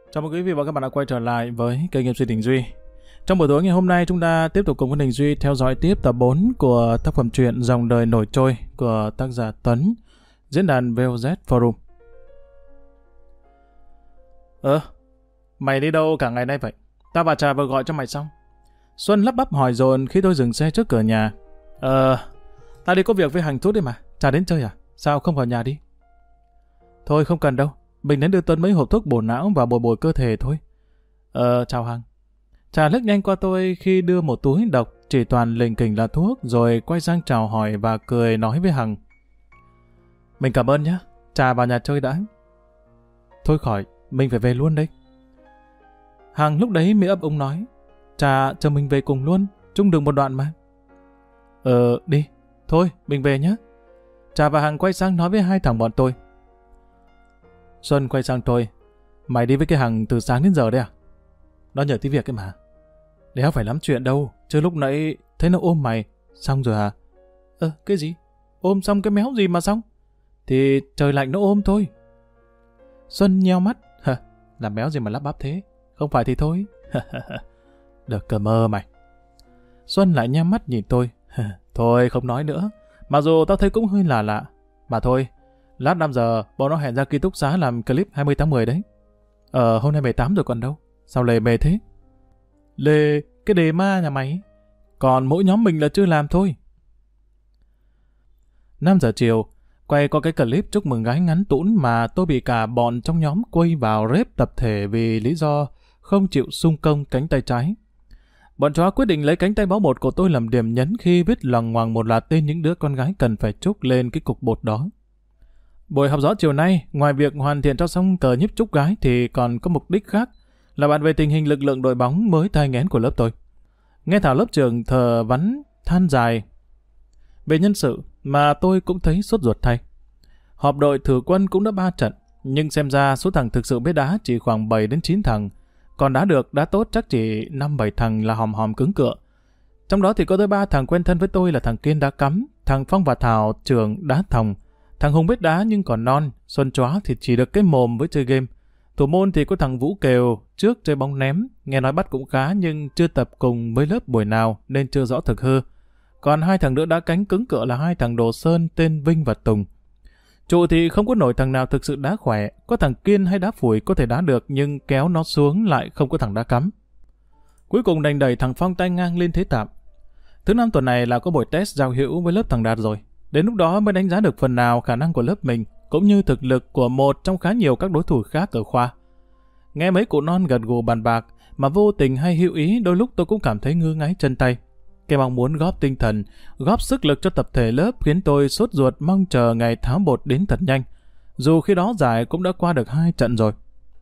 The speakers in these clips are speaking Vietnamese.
Chào mừng quý vị và các bạn đã quay trở lại với kênh MC Đình Duy. Trong buổi tối ngày hôm nay, chúng ta tiếp tục cùng với Đình Duy theo dõi tiếp tập 4 của tác phẩm truyện Dòng đời nổi trôi của tác giả Tuấn, diễn đàn VOZ Forum. Mày đi đâu cả ngày nay vậy? Tao và Trà vừa gọi cho mày xong. Xuân lắp bắp hỏi dồn khi tôi dừng xe trước cửa nhà. Tao đi có việc với Hằng chút đi mà. Trà đến chơi à? Sao không vào nhà đi? Thôi không cần đâu. Mình đến đưa Tuấn mấy hộp thuốc bổ não và bồi bồi cơ thể thôi. Chào Hằng. Trà liếc nhanh qua tôi khi đưa một túi độc chỉ toàn lình kình là thuốc, rồi quay sang chào hỏi và cười nói với Hằng. Mình cảm ơn nhé. Trà vào nhà chơi đã. Thôi khỏi, mình phải về luôn đây. Hằng lúc đấy mới ấp úng nói. Trà chờ mình về cùng luôn, chung đường một đoạn mà. Đi. Thôi, mình về nhé. Trà và Hằng quay sang nói với hai thằng bọn tôi. Xuân quay sang tôi. Mày đi với cái Hằng từ sáng đến giờ đấy à? Nó nhờ tí việc ấy mà. Đéo phải lắm chuyện đâu. Chứ lúc nãy thấy nó ôm mày. Xong rồi à? Cái gì? Ôm xong cái méo gì mà xong? Thì trời lạnh nó ôm thôi. Xuân nheo mắt. Làm méo gì mà lắp bắp thế? Không phải thì thôi. Được cờ mơ mày. Xuân lại nheo mắt nhìn tôi. Thôi không nói nữa. Mặc dù tao thấy cũng hơi lạ lạ. Mà thôi. Lát 5 giờ, bọn nó hẹn ra ký túc xá làm clip 20 tháng 10 đấy. Hôm nay 18 rồi còn đâu. Sao lề mề thế? Lề, cái đề ma nhà mày. Còn mỗi nhóm mình là chưa làm thôi. 5 giờ chiều, quay qua cái clip chúc mừng gái ngắn tũn mà tôi bị cả bọn trong nhóm quây vào rep tập thể vì lý do không chịu xung công cánh tay trái. Bọn chó quyết định lấy cánh tay bó bột của tôi làm điểm nhấn khi viết loằng ngoằng một loạt tên những đứa con gái cần phải chúc lên cái cục bột đó. Buổi học rõ chiều nay, ngoài việc hoàn thiện cho xong tờ nhíp chúc gái thì còn có mục đích khác là bàn về tình hình lực lượng đội bóng mới thai nghén của lớp tôi. Nghe thảo lớp trưởng thờ vắn than dài về nhân sự mà tôi cũng thấy sốt ruột thay. Họp đội thử quân cũng đã 3 trận, nhưng xem ra số thằng thực sự biết đá chỉ khoảng 7 đến 9 thằng, còn đá được đá tốt chắc chỉ 5-7 thằng là hòm hòm cứng cựa. Trong đó thì có tới 3 thằng quen thân với tôi là thằng Kiên đá cắm, thằng Phong và Thảo trưởng đá thòng. Thằng Hùng biết đá nhưng còn non, Xuân chóa thì chỉ được cái mồm với chơi game. Thủ môn thì có thằng Vũ Kèo, trước chơi bóng ném, nghe nói bắt cũng khá nhưng chưa tập cùng với lớp buổi nào nên chưa rõ thực hư. Còn 2 thằng nữa đá cánh cứng cựa là 2 thằng Đồ Sơn tên Vinh và Tùng. Trụ thì không có nổi thằng nào thực sự đá khỏe, có thằng Kiên hay đá phủi có thể đá được nhưng kéo nó xuống lại không có thằng đá cắm. Cuối cùng đành đẩy thằng Phong tay ngang lên thế tạm. Thứ 5 tuần này là có buổi test giao hữu với lớp thằng Đạt rồi. Đến lúc đó mới đánh giá được phần nào khả năng của lớp mình, cũng như thực lực của một trong khá nhiều các đối thủ khác ở khoa. Nghe mấy cụ non gật gù bàn bạc, mà vô tình hay hữu ý đôi lúc tôi cũng cảm thấy ngứa ngáy chân tay. Cái mong muốn góp tinh thần, góp sức lực cho tập thể lớp khiến tôi sốt ruột mong chờ ngày tháo bột đến thật nhanh. Dù khi đó giải cũng đã qua được 2 trận rồi.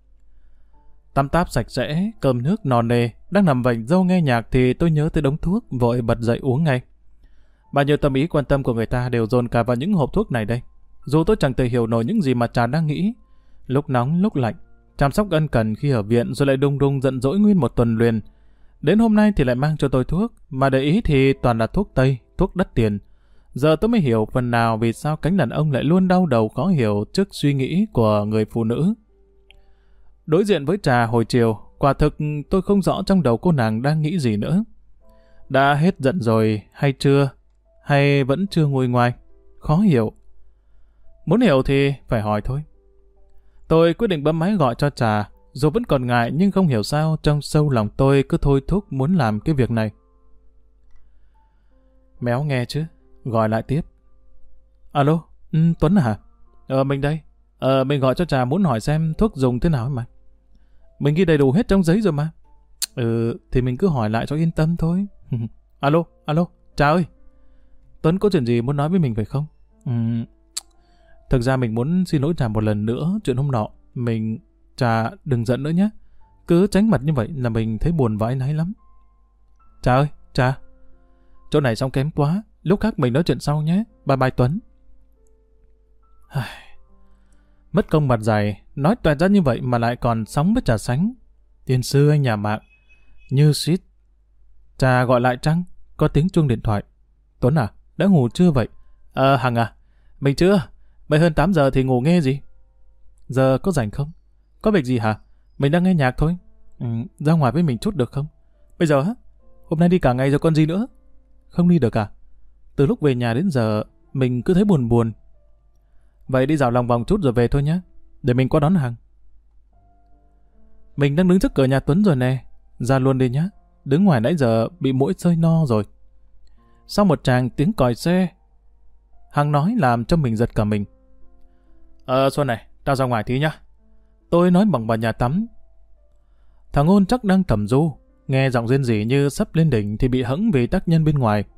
Tăm táp sạch sẽ, cơm nước no nê, đang nằm vành râu nghe nhạc thì tôi nhớ tới đống thuốc, vội bật dậy uống ngay. Bao nhiêu tâm ý quan tâm của người ta đều dồn cả vào những hộp thuốc này đây. Dù tôi chẳng thể hiểu nổi những gì mà Trà đang nghĩ. Lúc nóng lúc lạnh, chăm sóc ân cần khi ở viện rồi lại đùng đùng giận dỗi nguyên một tuần liền. Đến hôm nay thì lại mang cho tôi thuốc, mà để ý thì toàn là thuốc Tây, thuốc đắt tiền. Giờ tôi mới hiểu phần nào vì sao cánh đàn ông lại luôn đau đầu khó hiểu trước suy nghĩ của người phụ nữ. Đối diện với Trà hồi chiều, quả thực tôi không rõ trong đầu cô nàng đang nghĩ gì nữa. Đã hết giận rồi hay chưa? Hay vẫn chưa nguôi ngoai? Khó hiểu. Muốn hiểu thì phải hỏi thôi. Tôi quyết định bấm máy gọi cho Trà, dù vẫn còn ngại nhưng không hiểu sao trong sâu lòng tôi cứ thôi thúc muốn làm cái việc này. Méo nghe chứ, gọi lại tiếp. Alo, Tuấn à? Mình đây. Mình gọi cho Trà muốn hỏi xem thuốc dùng thế nào mà. Mình ghi đầy đủ hết trong giấy rồi mà. Thì mình cứ hỏi lại cho yên tâm thôi. Alo, Trà ơi. Tuấn có chuyện gì muốn nói với mình phải không? Thực ra mình muốn xin lỗi Trà một lần nữa chuyện hôm nọ. Trà đừng giận nữa nhé. Cứ tránh mặt như vậy là mình thấy buồn và áy náy lắm. Trà ơi, Trà. Chỗ này xong kém quá. Lúc khác mình nói chuyện sau nhé. Bye bye Tuấn. Mất công mặt dày. Nói toẹt ra như vậy mà lại còn sóng với Trà Sánh. Tiên sư anh nhà mạng. Như shit. Trà gọi lại Trăng. Có tiếng chuông điện thoại. Tuấn à, đã ngủ chưa vậy? Hằng à, mình chưa. Mới hơn 8 giờ thì ngủ nghe gì? Giờ có rảnh không? Có việc gì hả? Mình đang nghe nhạc thôi. Ra ngoài với mình chút được không? Bây giờ á? Hôm nay đi cả ngày rồi còn gì nữa? Không đi được à? Từ lúc về nhà đến giờ, mình cứ thấy buồn buồn. Vậy đi dạo lòng vòng chút rồi về thôi nhé. Để mình qua đón Hằng. Mình đang đứng trước cửa nhà Tuấn rồi nè. Ra luôn đi nhé. Đứng ngoài nãy giờ bị muỗi sơi no rồi. Sau một tràng tiếng còi xe, Hằng nói làm cho mình giật cả mình. Xuân này, tao ra ngoài tí nhá. Tôi nói bằng vào nhà tắm. Thằng Ôn chắc đang thầm ru, nghe giọng rên rỉ như sắp lên đỉnh thì bị hẫng vì tác nhân bên ngoài.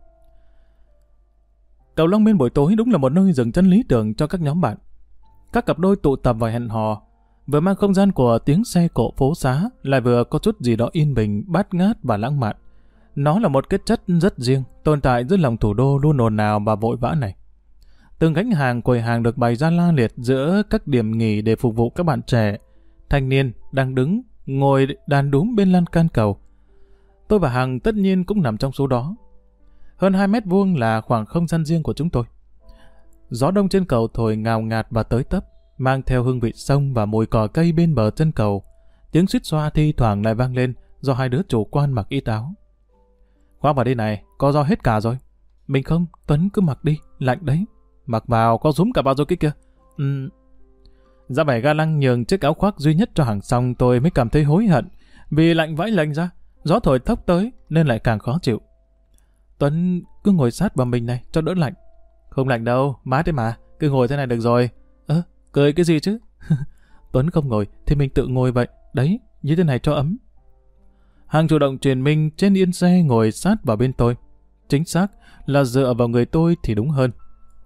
Cầu Long Biên buổi tối đúng là một nơi dừng chân lý tưởng cho các nhóm bạn. Các cặp đôi tụ tập và hẹn hò, vừa mang không gian của tiếng xe cộ phố xá, lại vừa có chút gì đó yên bình, bát ngát và lãng mạn. Nó là một cái chất rất riêng, tồn tại giữa lòng thủ đô luôn ồn ào và vội vã này. Từng gánh hàng quầy hàng được bày ra la liệt giữa các điểm nghỉ để phục vụ các bạn trẻ, thanh niên đang đứng, ngồi đàn đúm bên lan can cầu. Tôi và Hằng tất nhiên cũng nằm trong số đó. Hơn 2 mét vuông là khoảng không gian riêng của chúng tôi. Gió đông trên cầu thổi ngào ngạt và tới tấp, mang theo hương vị sông và mùi cỏ cây bên bờ chân cầu. Tiếng suýt xoa thi thoảng lại vang lên do hai đứa chủ quan mặc ít áo. Khoác vào đây này, có gió hết cả rồi. Mình không, Tuấn cứ mặc đi, lạnh đấy. Mặc vào, có rúm cả vào rồi kia kìa. Ra vẻ ga lăng nhường chiếc áo khoác duy nhất cho Hằng xong tôi mới cảm thấy hối hận. Vì lạnh vãi lạnh ra, gió thổi thốc tới nên lại càng khó chịu. Tuấn cứ ngồi sát vào mình này cho đỡ lạnh. Không lạnh đâu, mát đấy mà, cứ ngồi thế này được rồi. Cười cái gì chứ? Tuấn không ngồi thì mình tự ngồi vậy. Đấy, như thế này cho ấm. Hằng chủ động truyền mình trên yên xe ngồi sát vào bên tôi. Chính xác là dựa vào người tôi thì đúng hơn.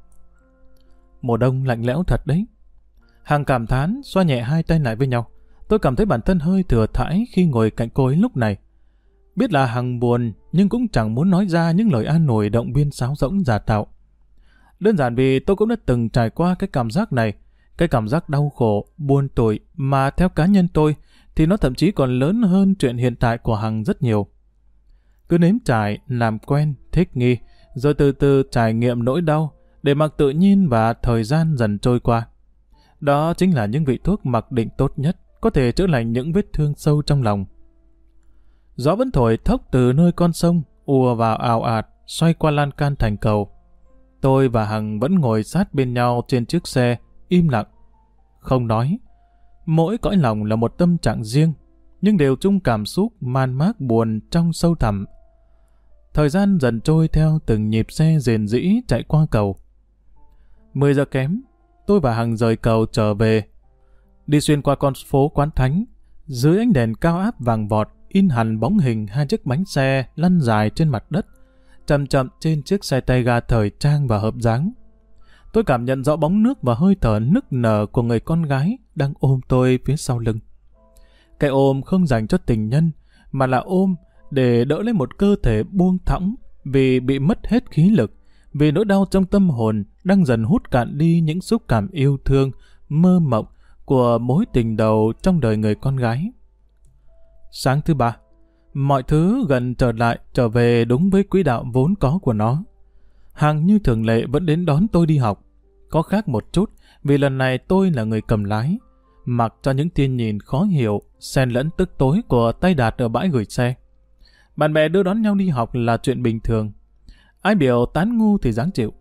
Mùa đông lạnh lẽo thật đấy. Hằng cảm thán, xoa nhẹ hai tay lại với nhau. Tôi cảm thấy bản thân hơi thừa thãi khi ngồi cạnh cô ấy lúc này. Biết là Hằng buồn, nhưng cũng chẳng muốn nói ra những lời an ủi động viên sáo rỗng giả tạo. Đơn giản vì tôi cũng đã từng trải qua cái cảm giác này, cái cảm giác đau khổ, buồn tủi mà theo cá nhân tôi thì nó thậm chí còn lớn hơn chuyện hiện tại của Hằng rất nhiều. Cứ nếm trải, làm quen, thích nghi, rồi từ từ trải nghiệm nỗi đau, để mặc tự nhiên và thời gian dần trôi qua. Đó chính là những vị thuốc mặc định tốt nhất, có thể chữa lành những vết thương sâu trong lòng. Gió vẫn thổi thốc từ nơi con sông, ùa vào ào ạt, xoay qua lan can thành cầu. Tôi và Hằng vẫn ngồi sát bên nhau trên chiếc xe, im lặng, không nói. Mỗi cõi lòng là một tâm trạng riêng, nhưng đều chung cảm xúc man mác buồn trong sâu thẳm. Thời gian dần trôi theo từng nhịp xe rền rĩ chạy qua cầu. 10 giờ kém, tôi và Hằng rời cầu trở về. Đi xuyên qua con phố Quán Thánh, dưới ánh đèn cao áp vàng vọt, in hẳn bóng hình hai chiếc bánh xe lăn dài trên mặt đất, chậm chậm trên chiếc xe tay ga thời trang và hợp dáng. Tôi cảm nhận rõ bóng nước và hơi thở nức nở của người con gái đang ôm tôi phía sau lưng. Cái ôm không dành cho tình nhân, mà là ôm để đỡ lấy một cơ thể buông thõng vì bị mất hết khí lực, vì nỗi đau trong tâm hồn đang dần hút cạn đi những xúc cảm yêu thương, mơ mộng của mối tình đầu trong đời người con gái. Sáng thứ ba, mọi thứ gần trở về đúng với quỹ đạo vốn có của nó. Hằng như thường lệ vẫn đến đón tôi đi học. Có khác một chút vì lần này tôi là người cầm lái, mặc cho những tia nhìn khó hiểu, xen lẫn tức tối của tay Đạt ở bãi gửi xe. Bạn bè đưa đón nhau đi học là chuyện bình thường. Ai biểu tán ngu thì dáng chịu.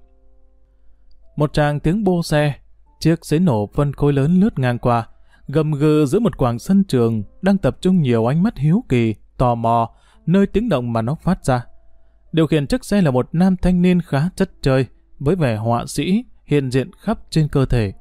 Một tràng tiếng bô xe, chiếc xế nổ phân khối lớn lướt ngang qua, gầm gừ giữa một quảng sân trường đang tập trung nhiều ánh mắt hiếu kỳ, tò mò, nơi tiếng động mà nó phát ra. Điều khiển chiếc xe là một nam thanh niên khá chất chơi, với vẻ họa sĩ hiện diện khắp trên cơ thể.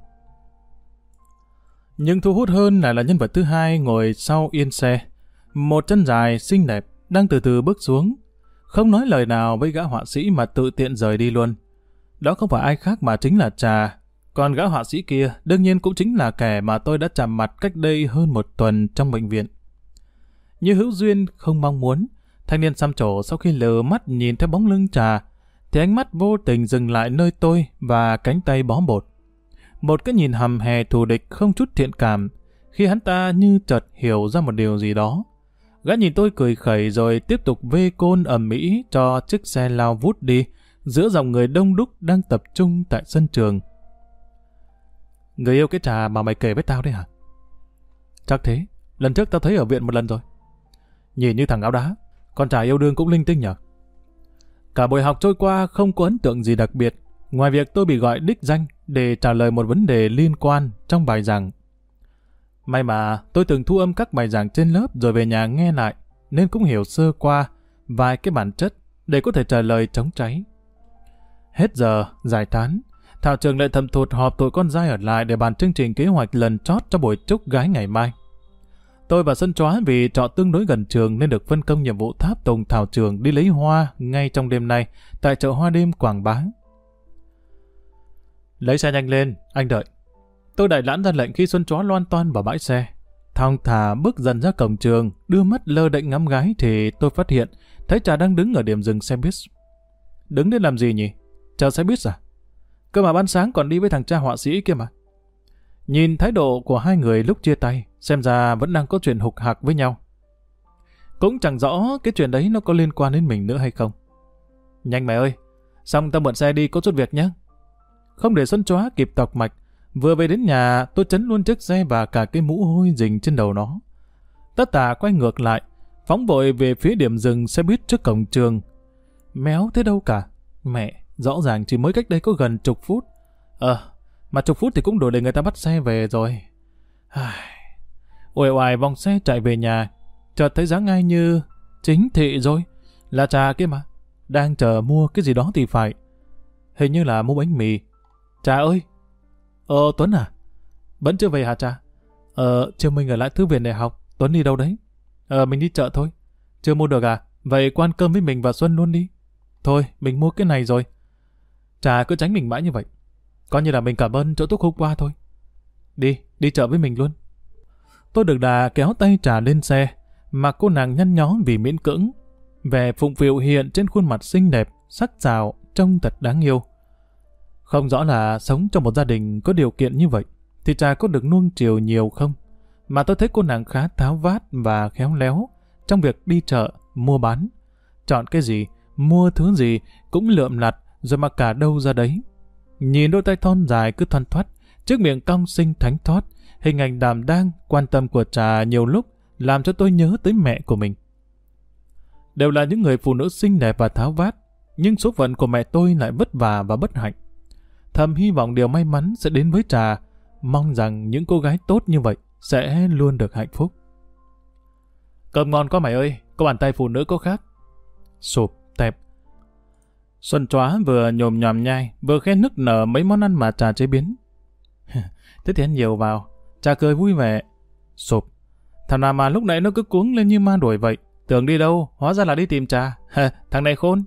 Nhưng thu hút hơn là nhân vật thứ hai ngồi sau yên xe. Một chân dài, xinh đẹp, đang từ từ bước xuống. Không nói lời nào với gã họa sĩ mà tự tiện rời đi luôn. Đó không phải ai khác mà chính là Trà. Còn gã họa sĩ kia đương nhiên cũng chính là kẻ mà tôi đã chạm mặt cách đây hơn một tuần trong bệnh viện. Như hữu duyên không mong muốn, thanh niên xăm trổ sau khi lờ mắt nhìn theo bóng lưng Trà, thì ánh mắt vô tình dừng lại nơi tôi và cánh tay bó bột. Một cái nhìn hầm hè thù địch không chút thiện cảm, khi hắn ta như chợt hiểu ra một điều gì đó. Gã nhìn tôi cười khẩy rồi tiếp tục vê côn ầm ĩ cho chiếc xe lao vút đi giữa dòng người đông đúc đang tập trung tại sân trường. Người yêu cái Trà mà mày kể với tao đấy hả? Chắc thế, Lần trước tao thấy ở viện một lần rồi. Nhìn như thằng áo đá, con trai yêu đương cũng linh tinh nhở. Cả buổi học trôi qua không có ấn tượng gì đặc biệt, ngoài việc tôi bị gọi đích danh để trả lời một vấn đề liên quan trong bài giảng. May mà tôi từng thu âm các bài giảng trên lớp rồi về nhà nghe lại, nên cũng hiểu sơ qua vài cái bản chất để có thể trả lời trống cháy. Hết giờ, giải tán, thảo trưởng lại thầm thụt họp tụi con dai ở lại để bàn chương trình kế hoạch lần chót cho buổi chúc gái ngày mai. Tôi và Xuân Chóa vì trọ tương đối gần trường nên được phân công nhiệm vụ tháp tùng thảo trưởng đi lấy hoa ngay trong đêm nay tại chợ hoa đêm Quảng Bá. Lấy xe nhanh lên, anh đợi. Tôi đại lãn ra lệnh khi Xuân Chóa loan toan vào bãi xe. Thong thả bước dần ra cổng trường, đưa mắt lơ đễnh ngắm gái thì tôi phát hiện thấy Trà đang đứng ở điểm dừng xe buýt. Đứng đến làm gì nhỉ? Chờ xe buýt à? Cơ mà ban sáng còn đi với thằng cha họa sĩ kia mà. Nhìn thái độ của hai người lúc chia tay, xem ra vẫn đang có chuyện hục hặc với nhau. Cũng chẳng rõ cái chuyện đấy nó có liên quan đến mình nữa hay không. Nhanh mày ơi, xong tao mượn xe đi, có chút việc nhé. Không để Xuân Chóa kịp tọc mạch, vừa về đến nhà tôi chấn luôn chiếc xe và cả cái mũ hôi rình trên đầu nó. Tất tả quay ngược lại, phóng vội về phía điểm dừng xe buýt trước cổng trường. Méo thế đâu cả. Mẹ, rõ ràng chỉ mới cách đây có gần chục phút. Mà chục phút thì cũng đủ để người ta bắt xe về rồi. Uể oải vòng xe chạy về nhà, chợt thấy dáng ai như chính thị rồi. Là Trà kia mà, đang chờ mua cái gì đó thì phải. Hình như là mua bánh mì. Trà ơi! Tuấn à? Vẫn chưa về hả Trà? Chiều mình ở lại thư viện để học. Tuấn đi đâu đấy? Mình đi chợ thôi. Chưa mua được à? Vậy qua ăn cơm với mình và Xuân luôn đi. Thôi, mình mua cái này rồi. Trà cứ tránh mình mãi như vậy. Coi như là mình cảm ơn chỗ Túc hôm qua thôi. Đi chợ với mình luôn. Tôi được đà kéo tay Trà lên xe, mà cô nàng nhăn nhó vì miễn cưỡng. Vẻ phụng phịu hiện trên khuôn mặt xinh đẹp, sắc sảo, trông thật đáng yêu. Không rõ là sống trong một gia đình có điều kiện như vậy, thì Trà có được nuông chiều nhiều không? Mà tôi thấy cô nàng khá tháo vát và khéo léo trong việc đi chợ, mua bán. Chọn cái gì, mua thứ gì cũng lượm lặt rồi mặc cả đâu ra đấy. Nhìn đôi tay thon dài cứ thoăn thoắt, chiếc miệng cong xinh thánh thót, hình ảnh đảm đang, quan tâm của Trà nhiều lúc làm cho tôi nhớ tới mẹ của mình. Đều là những người phụ nữ xinh đẹp và tháo vát, nhưng số phận của mẹ tôi lại vất vả và bất hạnh. Thầm hy vọng điều may mắn sẽ đến với Trà, mong rằng những cô gái tốt như vậy sẽ luôn được hạnh phúc. Cơm ngon quá mày ơi, có bàn tay phụ nữ có khác. Sụp, tẹp. Xuân Chóa vừa nhồm nhòm nhai, vừa khen nức nở mấy món ăn mà Trà chế biến. Thế thì ăn nhiều vào. Trà cười vui vẻ. Sụp. Thằng nào mà lúc nãy nó cứ cuống lên như ma đuổi vậy. Tưởng đi đâu, hóa ra là đi tìm Trà. Thằng này khôn.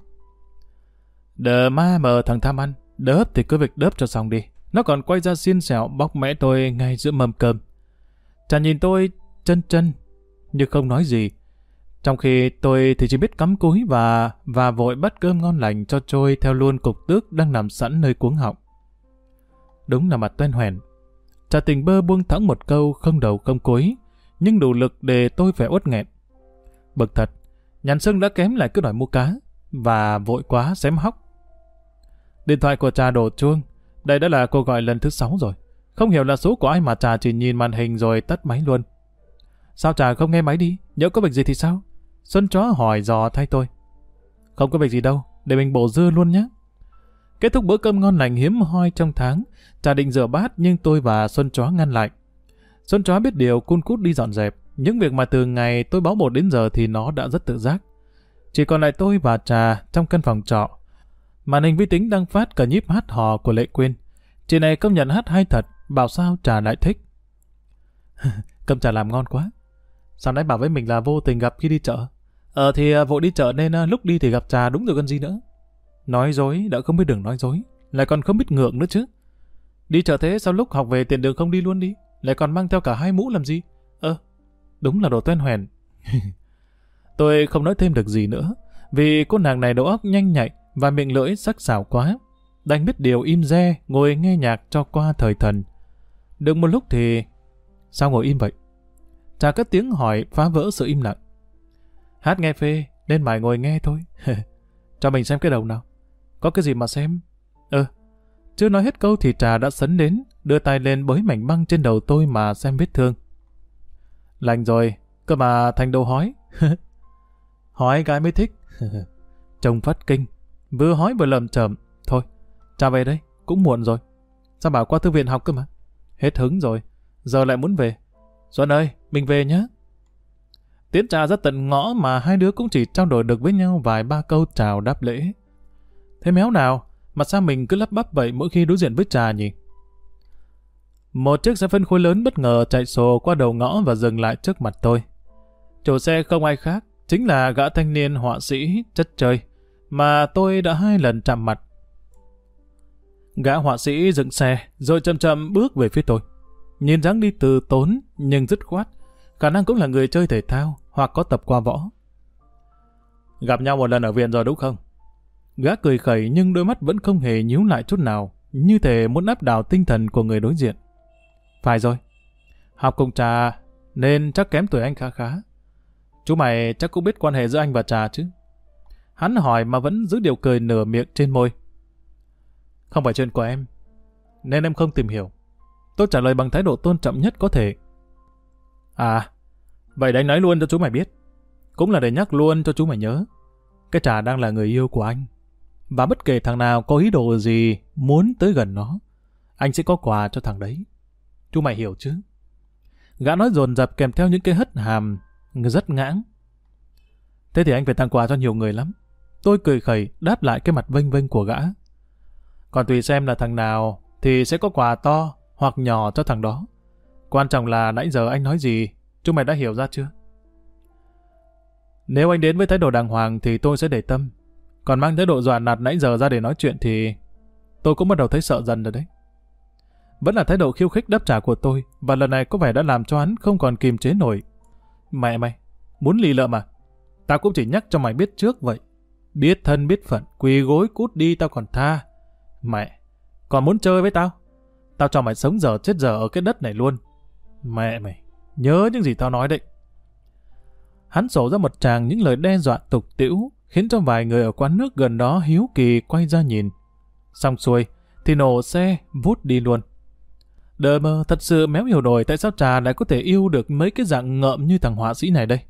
Đờ ma mờ thằng tham ăn. Đớp thì cứ việc đớp cho xong đi. Nó còn quay ra xiên xẻo bóc mẽ tôi ngay giữa mâm cơm. Trà nhìn tôi chân nhưng không nói gì. Trong khi tôi thì chỉ biết cắm cúi và vội bắt cơm ngon lành cho trôi theo luôn cục tước đang nằm sẵn nơi cuống họng. Đúng là mặt toen hoẻn. Trà tình bơ buông thõng một câu không đầu không cuối, nhưng đủ lực để tôi phải uất nghẹn. Bực thật, nhàn xương đã kém lại cứ đòi mua cá, và vội quá xém hóc. Điện thoại của Trà đổ chuông. Đây đã là cuộc gọi lần thứ 6 rồi. Không hiểu là số của ai mà Trà chỉ nhìn màn hình rồi tắt máy luôn. Sao Trà không nghe máy đi? Nhỡ có việc gì thì sao? Xuân Chóa hỏi dò thay tôi. Không có việc gì đâu, để mình bổ dưa luôn nhé. Kết thúc bữa cơm ngon lành hiếm hoi trong tháng, Trà định rửa bát nhưng tôi và Xuân Chóa ngăn lại. Xuân Chóa biết điều cun cút đi dọn dẹp. Những việc mà từ ngày tôi báo bột đến giờ thì nó đã rất tự giác. Chỉ còn lại tôi và Trà trong căn phòng trọ. Màn hình vi tính đang phát cả nhíp hát hò của Lệ Quyên. Chị này công nhận hát hay thật, bảo sao Trà lại thích. Cơm Trà làm ngon quá. Sao nãy bảo với mình là vô tình gặp khi đi chợ? Thì vội đi chợ nên lúc đi thì gặp Trà đúng rồi còn gì nữa. Nói dối, đã không biết đường nói dối, lại còn không biết ngượng nữa chứ. Đi chợ thế sao lúc học về tiện đường không đi luôn đi, lại còn mang theo cả 2 mũ làm gì? Đúng là đồ toen hoèn. Tôi không nói thêm được gì nữa, vì cô nàng này đầu óc nhanh nhạy và miệng lưỡi sắc sảo quá. Đành biết điều im re, ngồi nghe nhạc cho qua thời thần. Được một lúc thì... Sao ngồi im vậy? Trà cất tiếng hỏi phá vỡ sự im lặng. Hát nghe phê, nên mày ngồi nghe thôi. Cho mình xem cái đầu nào. Có cái gì mà xem? Chưa nói hết câu thì Trà đã sấn đến, đưa tay lên bới mảnh băng trên đầu tôi mà xem vết thương. Lành rồi, cơ mà thành đồ hói. Hói gái mới thích. Chồng phát kinh, vừa hói vừa lầm chởm. Thôi, cha về đây, cũng muộn rồi. Sao bảo qua thư viện học cơ mà. Hết hứng rồi, giờ lại muốn về. Xuân ơi, mình về nhé. Tiễn trà ra tận ngõ mà hai đứa cũng chỉ trao đổi được với nhau vài ba câu chào đáp lễ. Thế méo nào, mà sao mình cứ lắp bắp vậy mỗi khi đối diện với trà nhỉ? Một chiếc xe phân khối lớn bất ngờ chạy xồ qua đầu ngõ và dừng lại trước mặt tôi. Chủ xe không ai khác, chính là gã thanh niên họa sĩ chất chơi mà tôi đã 2 lần chạm mặt. Gã họa sĩ dừng xe rồi chậm chậm bước về phía tôi. Nhìn dáng đi từ tốn nhưng dứt khoát, khả năng cũng là người chơi thể thao hoặc có tập qua võ. Gặp nhau một lần ở viện rồi đúng không? Gã cười khẩy nhưng đôi mắt vẫn không hề nhíu lại chút nào, như thể muốn áp đảo tinh thần của người đối diện. Phải rồi, học cùng trà nên chắc kém tuổi anh khá khá. Chú mày chắc cũng biết quan hệ giữa anh và trà chứ? Hắn hỏi mà vẫn giữ điệu cười nửa miệng trên môi. Không phải chuyện của em, nên em không tìm hiểu. Tôi trả lời bằng thái độ tôn trọng nhất có thể. À, vậy đánh nói luôn cho chú mày biết. Cũng là để nhắc luôn cho chú mày nhớ. Cái trà đang là người yêu của anh. Và bất kể thằng nào có ý đồ gì muốn tới gần nó, anh sẽ có quà cho thằng đấy. Chú mày hiểu chứ? Gã nói dồn dập kèm theo những cái hất hàm rất ngãng. Thế thì anh phải tặng quà cho nhiều người lắm. Tôi cười khẩy đáp lại cái mặt vênh vênh của gã. Còn tùy xem là thằng nào thì sẽ có quà to hoặc nhỏ cho thằng đó. Quan trọng là nãy giờ anh nói gì, chú mày đã hiểu ra chưa? Nếu anh đến với thái độ đàng hoàng thì tôi sẽ để tâm. Còn mang thái độ dọa nạt nãy giờ ra để nói chuyện thì tôi cũng bắt đầu thấy sợ dần rồi đấy. Vẫn là thái độ khiêu khích đáp trả của tôi, và lần này có vẻ đã làm cho hắn không còn kìm chế nổi. Mẹ mày, muốn lì lợm à? Tao cũng chỉ nhắc cho mày biết trước vậy. Biết thân biết phận, quỳ gối cút đi tao còn tha. Mẹ, còn muốn chơi với tao? Tao cho mày sống dở chết dở ở cái đất này luôn. Mẹ mày, nhớ những gì tao nói đấy. Hắn sổ ra một tràng những lời đe dọa tục tĩu, khiến cho vài người ở quán nước gần đó hiếu kỳ quay ra nhìn. Xong xuôi, thì nổ xe vút đi luôn. Đờ mơ, thật sự méo hiểu nổi tại sao trà lại có thể yêu được mấy cái dạng ngợm như thằng họa sĩ này đây.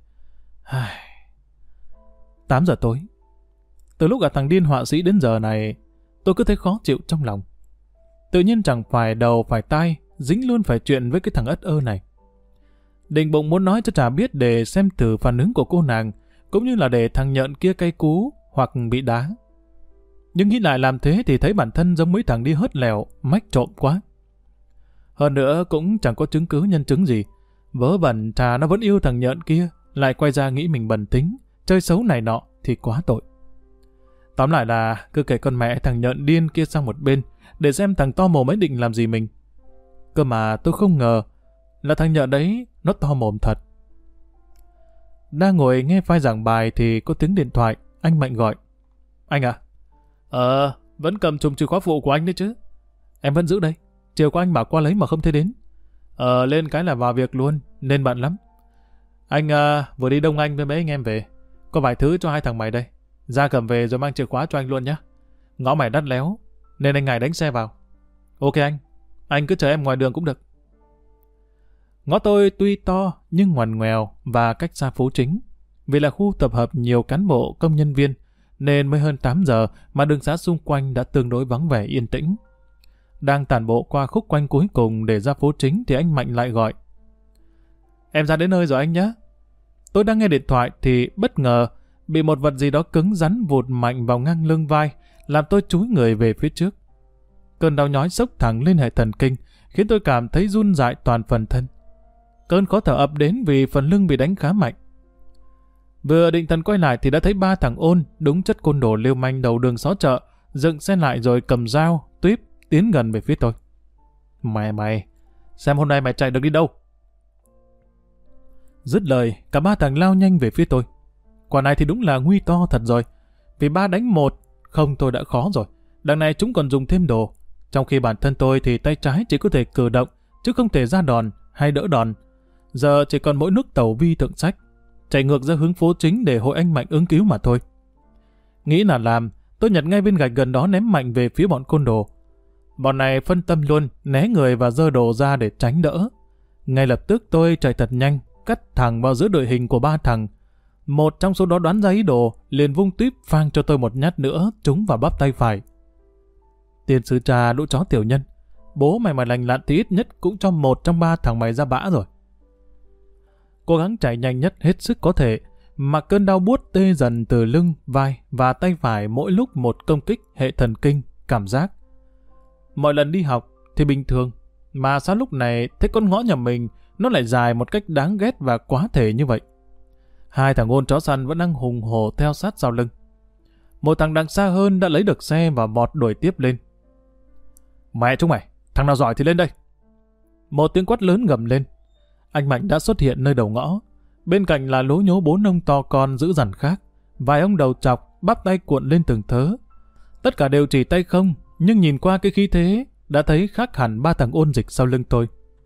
8 giờ tối. Từ lúc gặp thằng điên họa sĩ đến giờ này, tôi cứ thấy khó chịu trong lòng. Tự nhiên chẳng phải đầu phải tai, dính luôn phải chuyện với cái thằng ất ơ này. Định bụng muốn nói cho trà biết để xem thử phản ứng của cô nàng, cũng như là để thằng nhợn kia cay cú hoặc bị đá. Nhưng nghĩ lại làm thế thì thấy bản thân giống mấy thằng đi hớt lèo, mách trộm quá. Hơn nữa cũng chẳng có chứng cứ nhân chứng gì. Vớ vẩn trà nó vẫn yêu thằng nhợn kia, lại quay ra nghĩ mình bần tính, chơi xấu này nọ thì quá tội. Tóm lại là cứ kể con mẹ thằng nhợn điên kia sang một bên, để xem thằng to mồm ấy định làm gì mình. Cơ mà tôi không ngờ là thằng nhợn đấy nó to mồm thật. Đang ngồi nghe file giảng bài thì có tiếng điện thoại, anh Mạnh gọi. Anh à? Vẫn cầm chùm chìa khóa phụ của anh đấy chứ. Em vẫn giữ đây. Chiều qua anh bảo qua lấy mà không thấy đến. Lên cái là vào việc luôn, nên bận lắm. Anh vừa đi Đông Anh với mấy anh em về. Có vài thứ cho hai thằng mày đây. Ra cầm về rồi mang chìa khóa cho anh luôn nhé. Ngõ mày đắt léo, nên anh ngại đánh xe vào. Ok anh cứ chờ em ngoài đường cũng được. Ngõ tôi tuy to nhưng ngoằn ngoèo và cách xa phố chính. Vì là khu tập hợp nhiều cán bộ công nhân viên, nên mới hơn 8 giờ mà đường xá xung quanh đã tương đối vắng vẻ yên tĩnh. Đang tản bộ qua khúc quanh cuối cùng để ra phố chính thì anh Mạnh lại gọi. Em ra đến nơi rồi anh nhé. Tôi đang nghe điện thoại thì bất ngờ bị một vật gì đó cứng rắn vụt mạnh vào ngang lưng vai, làm tôi chúi người về phía trước. Cơn đau nhói xốc thẳng lên hệ thần kinh, khiến tôi cảm thấy run rại toàn phần thân. Cơn khó thở ập đến vì phần lưng bị đánh khá mạnh. Vừa định thần quay lại thì đã thấy 3 thằng ôn, đúng chất côn đồ lưu manh đầu đường xó chợ, dựng xe lại rồi cầm dao, tuýp, tiến gần về phía tôi. Mày, xem hôm nay mày chạy được đi đâu? Dứt lời, cả 3 thằng lao nhanh về phía tôi. Quả này thì đúng là nguy to thật rồi. Vì 3 đánh 1, không tôi đã khó rồi. Đằng này chúng còn dùng thêm đồ. Trong khi bản thân tôi thì tay trái chỉ có thể cử động, chứ không thể ra đòn hay đỡ đòn. Giờ chỉ còn mỗi nước tàu vi thượng sách, chạy ngược ra hướng phố chính để hội anh Mạnh ứng cứu mà thôi. Nghĩ là làm, tôi nhặt ngay viên gạch gần đó ném mạnh về phía bọn côn đồ. Bọn này phân tâm luôn, né người và giơ đồ ra để tránh đỡ. Ngay lập tức tôi chạy thật nhanh, cắt thẳng vào giữa đội hình của ba thằng. Một trong số đó đoán ra ý đồ, liền vung tuýp phang cho tôi một nhát nữa, trúng vào bắp tay phải. Tiền sư cha lũ chó tiểu nhân, bố mày mà lành lặn thì ít nhất cũng cho một trong ba thằng mày ra bã rồi. Cố gắng chạy nhanh nhất hết sức có thể, mà cơn đau buốt tê dần từ lưng, vai và tay phải mỗi lúc một công kích hệ thần kinh, cảm giác. Mọi lần đi học thì bình thường, mà sao lúc này thấy con ngõ nhà mình nó lại dài một cách đáng ghét và quá thể như vậy. Hai thằng ôn chó săn vẫn đang hùng hổ theo sát sau lưng. Một thằng đằng xa hơn đã lấy được xe và vọt đuổi tiếp lên. Mẹ chúng mày, thằng nào giỏi thì lên đây. Một tiếng quát lớn gầm lên. Anh Mạnh đã xuất hiện nơi đầu ngõ. Bên cạnh là lố nhố 4 ông to con dữ dằn khác. Vài ông đầu chọc, bắp tay cuộn lên từng thớ. Tất cả đều chỉ tay không, nhưng nhìn qua cái khí thế, đã thấy khác hẳn ba thằng ôn dịch sau lưng tôi.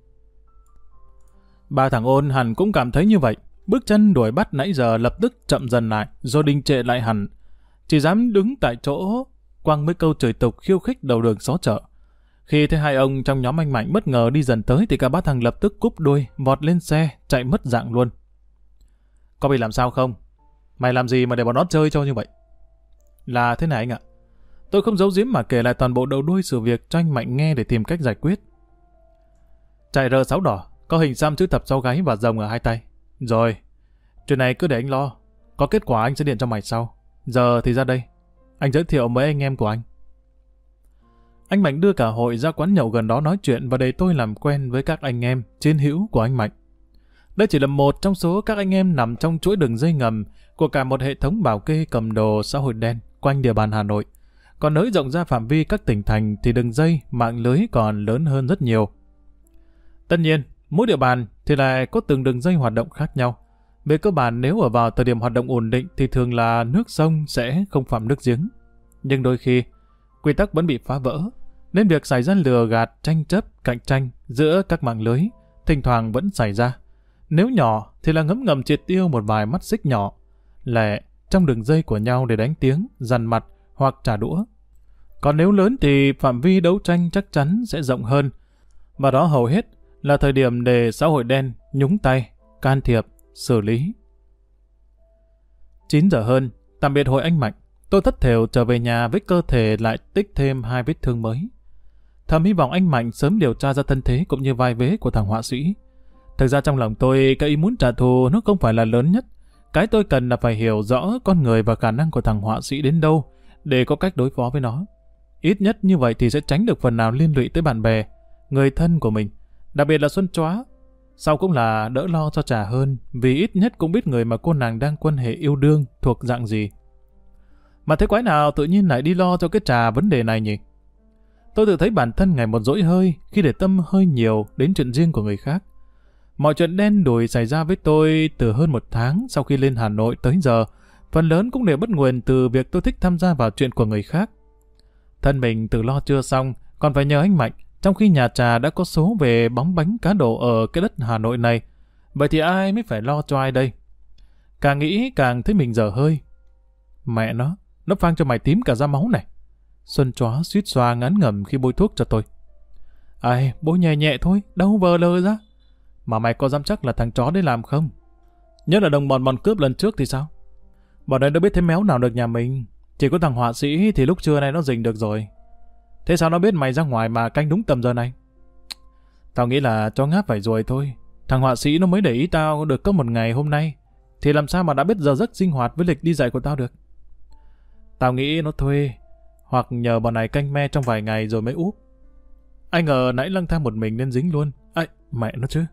Ba thằng ôn hẳn cũng cảm thấy như vậy. Bước chân đuổi bắt nãy giờ lập tức chậm dần lại, rồi đình trệ lại hẳn. Chỉ dám đứng tại chỗ, quăng mấy câu chửi tục khiêu khích đầu đường xó chợ. Khi thấy hai ông trong nhóm anh Mạnh bất ngờ đi dần tới thì cả ba thằng lập tức cúp đuôi, vọt lên xe, chạy mất dạng luôn. Có bị làm sao không? Mày làm gì mà để bọn nó chơi cho như vậy? Là thế này anh ạ. Tôi không giấu giếm mà kể lại toàn bộ đầu đuôi sự việc cho anh Mạnh nghe để tìm cách giải quyết. Chạy R6 đỏ, có hình xăm chữ thập sau gáy và rồng ở hai tay. Rồi, chuyện này cứ để anh lo. Có kết quả anh sẽ điện cho mày sau. Giờ thì ra đây. Anh giới thiệu mấy anh em của anh. Anh Mạnh đưa cả hội ra quán nhậu gần đó nói chuyện và để tôi làm quen với các anh em chiến hữu của anh Mạnh. Đây chỉ là một trong số các anh em nằm trong chuỗi đường dây ngầm của cả một hệ thống bảo kê cầm đồ xã hội đen quanh địa bàn Hà Nội. Còn nới rộng ra phạm vi các tỉnh thành thì đường dây, mạng lưới còn lớn hơn rất nhiều. Tất nhiên, mỗi địa bàn thì lại có từng đường dây hoạt động khác nhau. Về cơ bản nếu ở vào thời điểm hoạt động ổn định thì thường là nước sông sẽ không phạm nước giếng. Nhưng đôi khi, quy tắc vẫn bị phá vỡ, nên việc xảy ra lừa gạt, tranh chấp, cạnh tranh giữa các mạng lưới thỉnh thoảng vẫn xảy ra. Nếu nhỏ thì là ngấm ngầm triệt tiêu một vài mắt xích nhỏ, lẻ trong đường dây của nhau để đánh tiếng, dằn mặt hoặc trả đũa. Còn nếu lớn thì phạm vi đấu tranh chắc chắn sẽ rộng hơn, và đó hầu hết là thời điểm để xã hội đen nhúng tay, can thiệp, xử lý. 9 giờ hơn, tạm biệt hội anh Mạnh, tôi thất thểu trở về nhà với cơ thể lại tích thêm 2 vết thương mới. Thầm hy vọng anh Mạnh sớm điều tra ra thân thế cũng như vai vế của thằng họa sĩ. Thực ra trong lòng tôi, cái ý muốn trả thù nó không phải là lớn nhất. Cái tôi cần là phải hiểu rõ con người và khả năng của thằng họa sĩ đến đâu để có cách đối phó với nó. Ít nhất như vậy thì sẽ tránh được phần nào liên lụy tới bạn bè, người thân của mình, đặc biệt là Xuân Chóa. Sau cũng là đỡ lo cho Trà hơn, vì ít nhất cũng biết người mà cô nàng đang quan hệ yêu đương thuộc dạng gì. Mà thế quái nào tự nhiên lại đi lo cho cái Trà vấn đề này nhỉ? Tôi tự thấy bản thân ngày một dỗi hơi khi để tâm hơi nhiều đến chuyện riêng của người khác. Mọi chuyện đen đủi xảy ra với tôi từ hơn 1 tháng sau khi lên Hà Nội tới giờ, phần lớn cũng đều bắt nguồn từ việc tôi thích tham gia vào chuyện của người khác. Thân mình tự lo chưa xong, còn phải nhờ anh Mạnh, trong khi nhà Trà đã có số về bóng bánh cá độ ở cái đất Hà Nội này. Vậy thì ai mới phải lo cho ai đây? Càng nghĩ càng thấy mình dở hơi. Mẹ nó phang cho mày tím cả da máu này. Xuân Chóa suýt xoa ngán ngẩm khi bôi thuốc cho tôi. Ai, bôi nhẹ nhẹ thôi, đâu vờ lờ ra. Mà mày có dám chắc là thằng chó đấy làm không? Nhớ là đồng bọn cướp lần trước thì sao? Bọn đấy đâu biết thế méo nào được nhà mình. Chỉ có thằng họa sĩ thì lúc trưa nay nó rình được rồi. Thế sao nó biết mày ra ngoài mà canh đúng tầm giờ này? Tao nghĩ là cho ngáp phải rồi thôi. Thằng họa sĩ nó mới để ý tao được có một ngày hôm nay, thì làm sao mà đã biết giờ giấc sinh hoạt với lịch đi dạy của tao được? Tao nghĩ nó thuê, hoặc nhờ bọn này canh me trong vài ngày rồi mới úp. Ai ngờ nãy lang thang một mình nên dính luôn. Ai, mẹ nó chứ.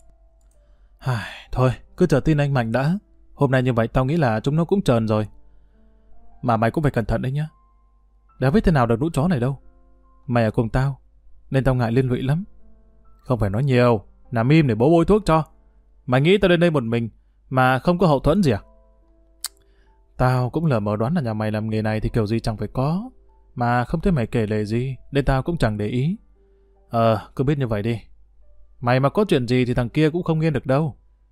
Thôi, cứ chờ tin anh Mạnh đã. Hôm nay như vậy tao nghĩ là chúng nó cũng trờn rồi. Mà mày cũng phải cẩn thận đấy nhá. Đã biết thế nào được lũ chó này đâu. Mày ở cùng tao, nên tao ngại liên lụy lắm. Không phải nói nhiều, nằm im để bố bôi thuốc cho. Mày nghĩ tao đến đây một mình mà không có hậu thuẫn gì à? Tao cũng lờ mờ đoán là nhà mày làm nghề này thì kiểu gì chẳng phải có. Mà không thấy mày kể lể gì, nên tao cũng chẳng để ý. Cứ biết như vậy đi. Mày mà có chuyện gì thì thằng kia cũng không yên được đâu.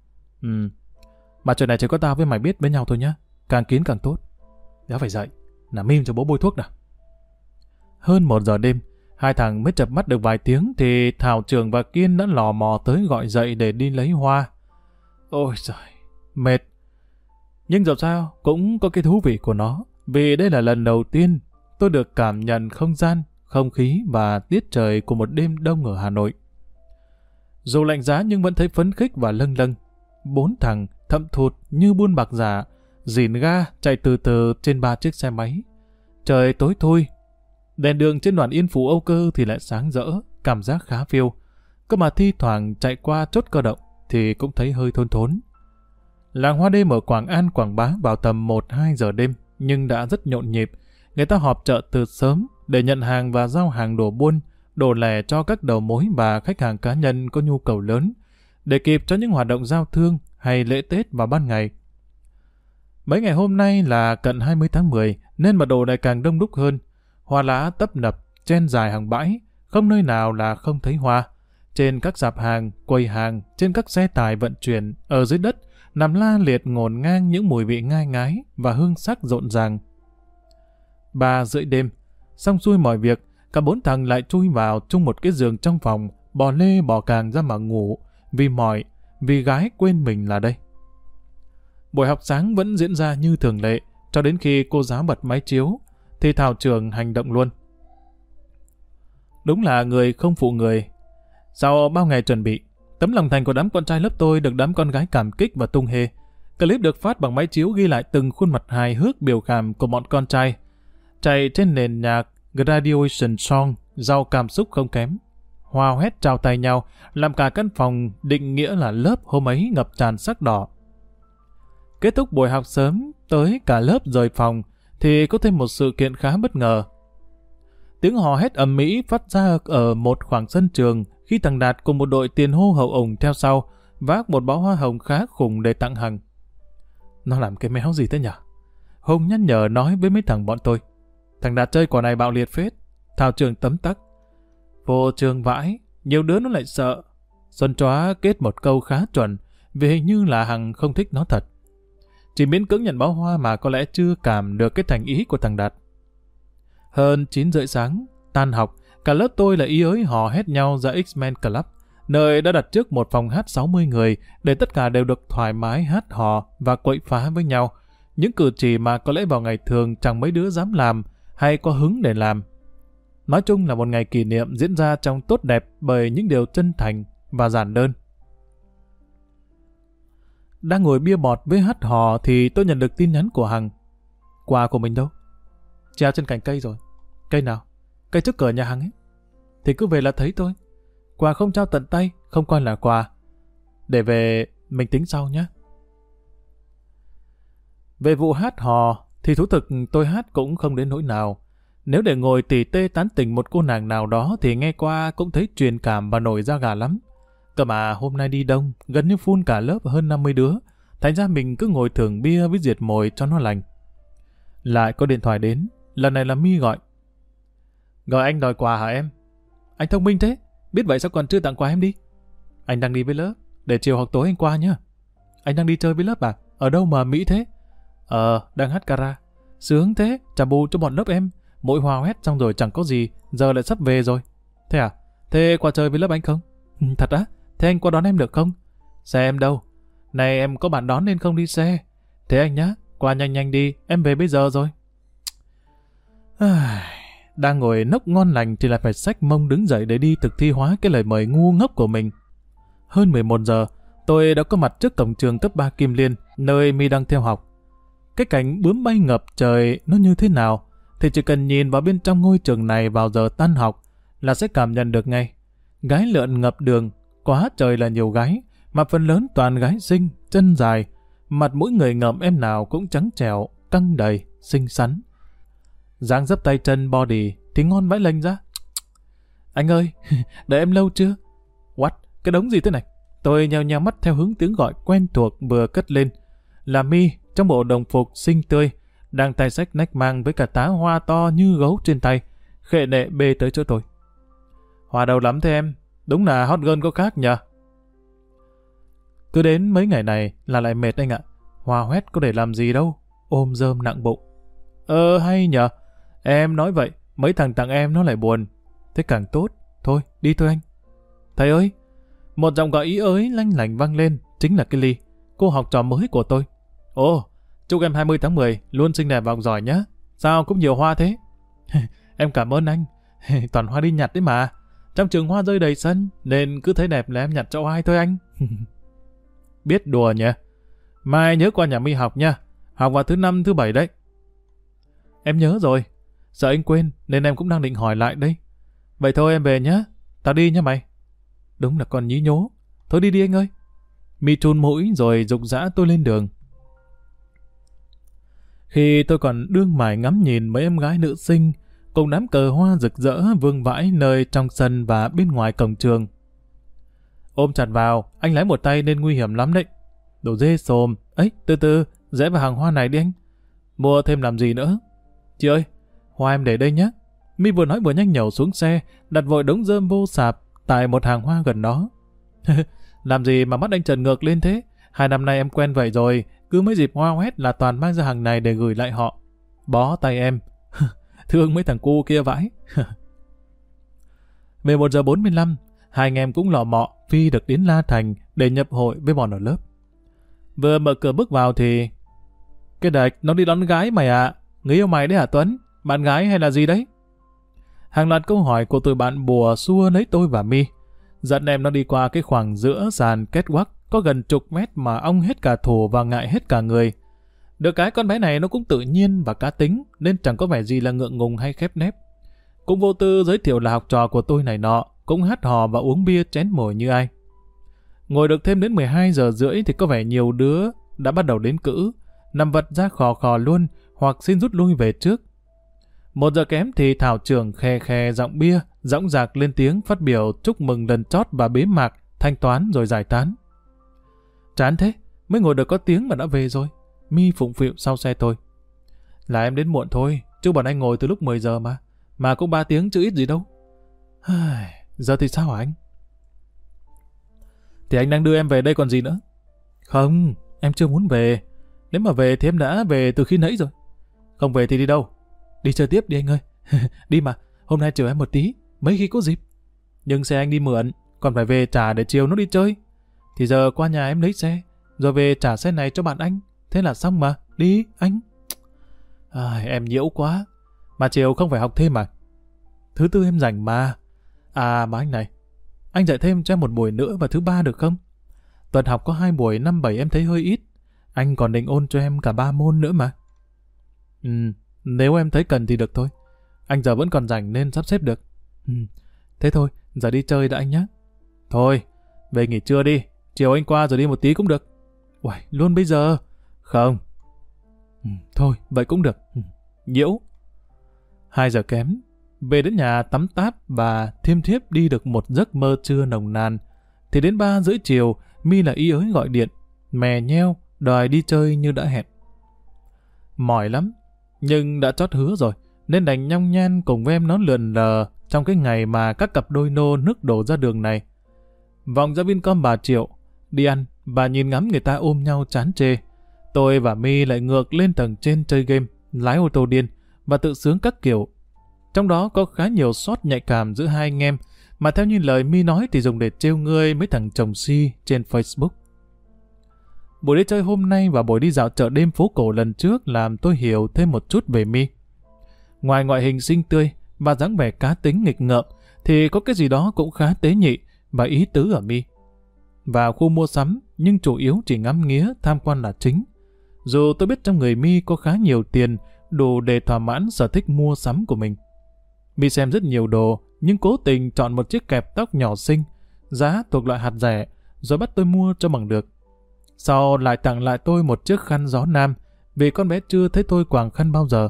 Mà chuyện này chỉ có tao với mày biết với nhau thôi nhá. Càng kín càng tốt. Đã phải dậy, nằm im cho bố bôi thuốc nào. Hơn 1 giờ đêm, hai thằng mới chợp mắt được vài tiếng thì Thảo Trường và Kiên đã lò mò tới gọi dậy để đi lấy hoa. Ôi giời, mệt. Nhưng dẫu sao cũng có cái thú vị của nó, vì đây là lần đầu tiên tôi được cảm nhận không gian, không khí và tiết trời của một đêm đông ở Hà Nội. Dù lạnh giá nhưng vẫn thấy phấn khích và lâng lâng. 4 thằng thậm thụt như buôn bạc giả, dìn ga chạy từ từ trên 3 chiếc xe máy. Trời tối thui, đèn đường trên đoạn Yên Phú Âu Cơ thì lại sáng rỡ, cảm giác khá phiêu. Cơ mà thi thoảng chạy qua chốt cơ động thì cũng thấy hơi thôn thốn. Làng hoa đêm ở Quảng An, Quảng Bá vào tầm 1-2 giờ đêm, nhưng đã rất nhộn nhịp. Người ta họp chợ từ sớm để nhận hàng và giao hàng đổ buôn, đổ lẻ cho các đầu mối và khách hàng cá nhân có nhu cầu lớn, để kịp cho những hoạt động giao thương hay lễ Tết vào ban ngày. Mấy ngày hôm nay là cận 20 tháng 10 nên mật độ lại càng đông đúc hơn. Hoa lá tấp nập, chen dài hàng bãi, không nơi nào là không thấy hoa. Trên các rạp hàng, quầy hàng, trên các xe tải vận chuyển, ở dưới đất, nằm la liệt ngổn ngang những mùi vị ngai ngái và hương sắc rộn ràng. 3:30 đêm, xong xuôi mọi việc, cả 4 thằng lại chui vào chung một cái giường trong phòng, bò lê bò càng ra mà ngủ, vì mỏi, vì gái quên mình là đây. Buổi học sáng vẫn diễn ra như thường lệ, cho đến khi cô giáo bật máy chiếu, thì thảo trưởng hành động luôn. Đúng là người không phụ người. Sau bao ngày chuẩn bị, tấm lòng thành của đám con trai lớp tôi được đám con gái cảm kích và tung hê. Clip được phát bằng máy chiếu ghi lại từng khuôn mặt hài hước biểu cảm của bọn con trai, chạy trên nền nhạc Graduation Song, giàu cảm xúc không kém. Hoa hét trao tay nhau, làm cả căn phòng định nghĩa là lớp hôm ấy ngập tràn sắc đỏ. Kết thúc buổi học sớm, tới cả lớp rời phòng, thì có thêm một sự kiện khá bất ngờ. Tiếng hò hét ầm ĩ phát ra ở một khoảng sân trường khi thằng Đạt cùng một đội tiền hô hậu ủng theo sau, vác một bó hoa hồng khá khủng để tặng Hằng. Nó làm cái méo gì thế nhở? Hùng nhăn nhở nói với mấy thằng bọn tôi. Thằng Đạt chơi quả này bạo liệt phết. Thảo trường tấm tắc. Vô trường vãi, nhiều đứa nó lại sợ. Xuân Chóa kết một câu khá chuẩn, vì hình như là Hằng không thích nó thật. Chỉ miễn cưỡng nhận bó hoa mà có lẽ chưa cảm được cái thành ý của thằng Đạt. Hơn 9:30 sáng, tan học, cả lớp tôi là ý ới hò hét nhau ra X-Men Club, nơi đã đặt trước một phòng hát 60 người để tất cả đều được thoải mái hát hò và quậy phá với nhau. Những cử chỉ mà có lẽ vào ngày thường chẳng mấy đứa dám làm hay có hứng để làm. Nói chung là một ngày kỷ niệm diễn ra trong tốt đẹp bởi những điều chân thành và giản đơn. Đang ngồi bia bọt với hát hò thì tôi nhận được tin nhắn của Hằng. Quà của mình đâu? Treo trên cành cây rồi. Cây nào? Cây trước cửa nhà Hằng ấy. Thì cứ về là thấy thôi. Quà không trao tận tay, không coi là quà. Để về mình tính sau nhé. Về vụ hát hò thì thú thực tôi hát cũng không đến nỗi nào. Nếu để ngồi tỉ tê tán tỉnh một cô nàng nào đó thì nghe qua cũng thấy truyền cảm và nổi da gà lắm. Cơ mà hôm nay đi đông, gần như full cả lớp hơn 50 đứa. Thành ra mình cứ ngồi thưởng bia với diệt mồi cho nó lành. Lại có điện thoại đến, lần này là My gọi. Gọi anh đòi quà hả em? Anh thông minh thế, biết vậy sao còn chưa tặng quà em đi? Anh đang đi với lớp, để chiều hoặc tối anh qua nhá. Anh đang đi chơi với lớp à? Ở đâu mà Mỹ thế? Đang hát kara. Sướng thế, trả bù cho bọn lớp em. Mỗi hòa hét xong rồi chẳng có gì, giờ lại sắp về rồi. Thế à? Thế qua chơi với lớp anh không? Thật á? Thế anh qua đón em được không? Xe em đâu? Này em có bạn đón nên không đi xe. Thế anh nhá, qua nhanh nhanh đi, em về bây giờ rồi. Đang ngồi nốc ngon lành thì lại phải xách mông đứng dậy để đi thực thi hóa cái lời mời ngu ngốc của mình. Hơn 11 giờ, tôi đã có mặt trước cổng trường cấp 3 Kim Liên, nơi My đang theo học. Cái cảnh bướm bay ngập trời nó như thế nào, thì chỉ cần nhìn vào bên trong ngôi trường này vào giờ tan học là sẽ cảm nhận được ngay. Gái lượn ngập đường, quá trời là nhiều gái, mà phần lớn toàn gái xinh, chân dài, mặt mũi người ngợm em nào cũng trắng trẻo, căng đầy, xinh xắn. Dáng dấp tay chân body thì ngon vãi lệnh ra. Anh ơi, đợi em lâu chưa? What? Cái đống gì thế này? Tôi nheo nheo mắt theo hướng tiếng gọi quen thuộc vừa cất lên. Là My trong bộ đồng phục xinh tươi, đang tay xách nách mang với cả tá hoa to như gấu trên tay, khệ nệ bê tới chỗ tôi. Hoa đầu lắm thế em, đúng là hot girl có khác nhờ. Cứ đến mấy ngày này là lại mệt anh ạ. Hoa hoét có để làm gì đâu, ôm rơm nặng bụng. Hay nhờ. Em nói vậy, mấy thằng tặng em nó lại buồn. Thế càng tốt. Thôi, đi thôi anh. Thầy ơi! Một giọng gọi ý ới lanh lảnh vang lên, chính là cái Ly. cô học trò mới của tôi. Ồ, chúc em 20 tháng 10 luôn xinh đẹp và học giỏi nhé. Sao cũng nhiều hoa thế? Em cảm ơn anh. Toàn hoa đi nhặt đấy mà. Trong trường hoa rơi đầy sân, nên cứ thấy đẹp là em nhặt cho ai thôi anh. Biết đùa nhỉ? Mai nhớ qua nhà My học nha. Học vào thứ 5, thứ 7 đấy. Em nhớ rồi. Sợ anh quên nên em cũng đang định hỏi lại đây. Vậy thôi em về nhé. Tao đi nhé mày. Đúng là con nhí nhố. Thôi đi đi anh ơi. My chun mũi rồi rục rã tôi lên đường. Khi tôi còn đương mải ngắm nhìn mấy em gái nữ sinh cùng đám cờ hoa rực rỡ vương vãi nơi trong sân và bên ngoài cổng trường. Ôm chặt vào, anh lái một tay nên nguy hiểm lắm đấy. Đồ dê xồm. Ấy, từ từ, rẽ vào hàng hoa này đi anh. Mua thêm làm gì nữa? Chị ơi, hoa em để đây nhé. My vừa nói vừa nhanh nhẩu xuống xe, đặt vội đống rơm vô sạp tại một hàng hoa gần đó. Làm gì mà mắt anh trần ngược lên thế? 2 năm nay em quen vậy rồi, cứ mấy dịp hoa hoét là toàn mang ra hàng này để gửi lại họ. Bó tay em. Thương mấy thằng cu kia vãi. Về 1 giờ 45, hai anh em cũng lọ mọ phi được đến La Thành để nhập hội với bọn ở lớp. Vừa mở cửa bước vào thì... Cái đạch, nó đi đón gái mày à? Người yêu mày đấy hả Tuấn? Bạn gái hay là gì đấy? Hàng loạt câu hỏi của tụi bạn bùa xua lấy tôi và My. Dẫn em nó đi qua cái khoảng giữa sàn catwalk có gần chục mét mà ong hết cả thủ và ngại hết cả người. Được cái con bé này nó cũng tự nhiên và cá tính nên chẳng có vẻ gì là ngượng ngùng hay khép nép. Cũng vô tư giới thiệu là học trò của tôi này nọ, cũng hát hò và uống bia chén mồi như ai. Ngồi được thêm đến 12 giờ rưỡi thì có vẻ nhiều đứa đã bắt đầu đến cữ, nằm vật ra khò khò luôn hoặc xin rút lui về trước. 1 giờ kém thì thảo trưởng khè khè giọng bia, dõng dạc lên tiếng phát biểu chúc mừng lần chót và bế mạc, thanh toán rồi giải tán. Chán thế, mới ngồi được có tiếng mà đã về rồi. My phụng phịu sau xe tôi. Là em đến muộn thôi, chứ bọn anh ngồi từ lúc 10 giờ mà. Mà cũng 3 tiếng chứ ít gì đâu. Giờ thì sao hả anh? Thì anh đang đưa em về đây còn gì nữa. Không, em chưa muốn về. Nếu mà về thì em đã về từ khi nãy rồi. Không về thì đi đâu? Đi chơi tiếp đi anh ơi. Đi mà, hôm nay chờ em một tí, mấy khi có dịp. Nhưng xe anh đi mượn, còn phải về trả để chiều nó đi chơi. Thì giờ qua nhà em lấy xe, rồi về trả xe này cho bạn anh. Thế là xong mà, đi anh. Em nhiễu quá. Mà chiều không phải học thêm mà. Thứ tư em rảnh mà. À mà anh này, anh dạy thêm cho em một buổi nữa vào thứ 3 được không? Tuần học có 2 buổi 5, 7 em thấy hơi ít. Anh còn định ôn cho em cả 3 môn nữa mà. Nếu em thấy cần thì được thôi. Anh giờ vẫn còn rảnh nên sắp xếp được. Thế thôi, giờ đi chơi đã anh nhé. Thôi, về nghỉ trưa đi. Chiều anh qua rồi đi một tí cũng được. Uầy, luôn bây giờ? Không. Thôi, vậy cũng được. Nhiễu. 2 giờ kém. Về đến nhà tắm táp và thiêm thiếp đi được một giấc mơ trưa nồng nàn. Thì đến 3 rưỡi chiều, My là ý ới gọi điện. Mè nheo, đòi đi chơi như đã hẹn. Mỏi lắm. Nhưng đã chót hứa rồi, nên đành nhong nhan cùng với em nó lượn lờ trong cái ngày mà các cặp đôi nô nức đổ ra đường này. Vòng ra Vincom bà Triệu, đi ăn, bà nhìn ngắm người ta ôm nhau chán chê. Tôi và My lại ngược lên tầng trên chơi game, lái ô tô điên và tự sướng các kiểu. Trong đó có khá nhiều shot nhạy cảm giữa hai anh em, mà theo như lời My nói thì dùng để trêu ngươi mấy thằng chồng si trên Facebook. Buổi đi chơi hôm nay và buổi đi dạo chợ đêm phố cổ lần trước làm tôi hiểu thêm một chút về My. Ngoài ngoại hình xinh tươi và dáng vẻ cá tính nghịch ngợm, thì có cái gì đó cũng khá tế nhị và ý tứ ở My. Vào khu mua sắm, nhưng chủ yếu chỉ ngắm nghía, tham quan là chính. Dù tôi biết trong người My có khá nhiều tiền, đủ để thỏa mãn sở thích mua sắm của mình. My xem rất nhiều đồ, nhưng cố tình chọn một chiếc kẹp tóc nhỏ xinh, giá thuộc loại hạt rẻ, rồi bắt tôi mua cho bằng được. Sau lại tặng lại tôi một chiếc khăn gió nam, vì con bé chưa thấy tôi quàng khăn bao giờ.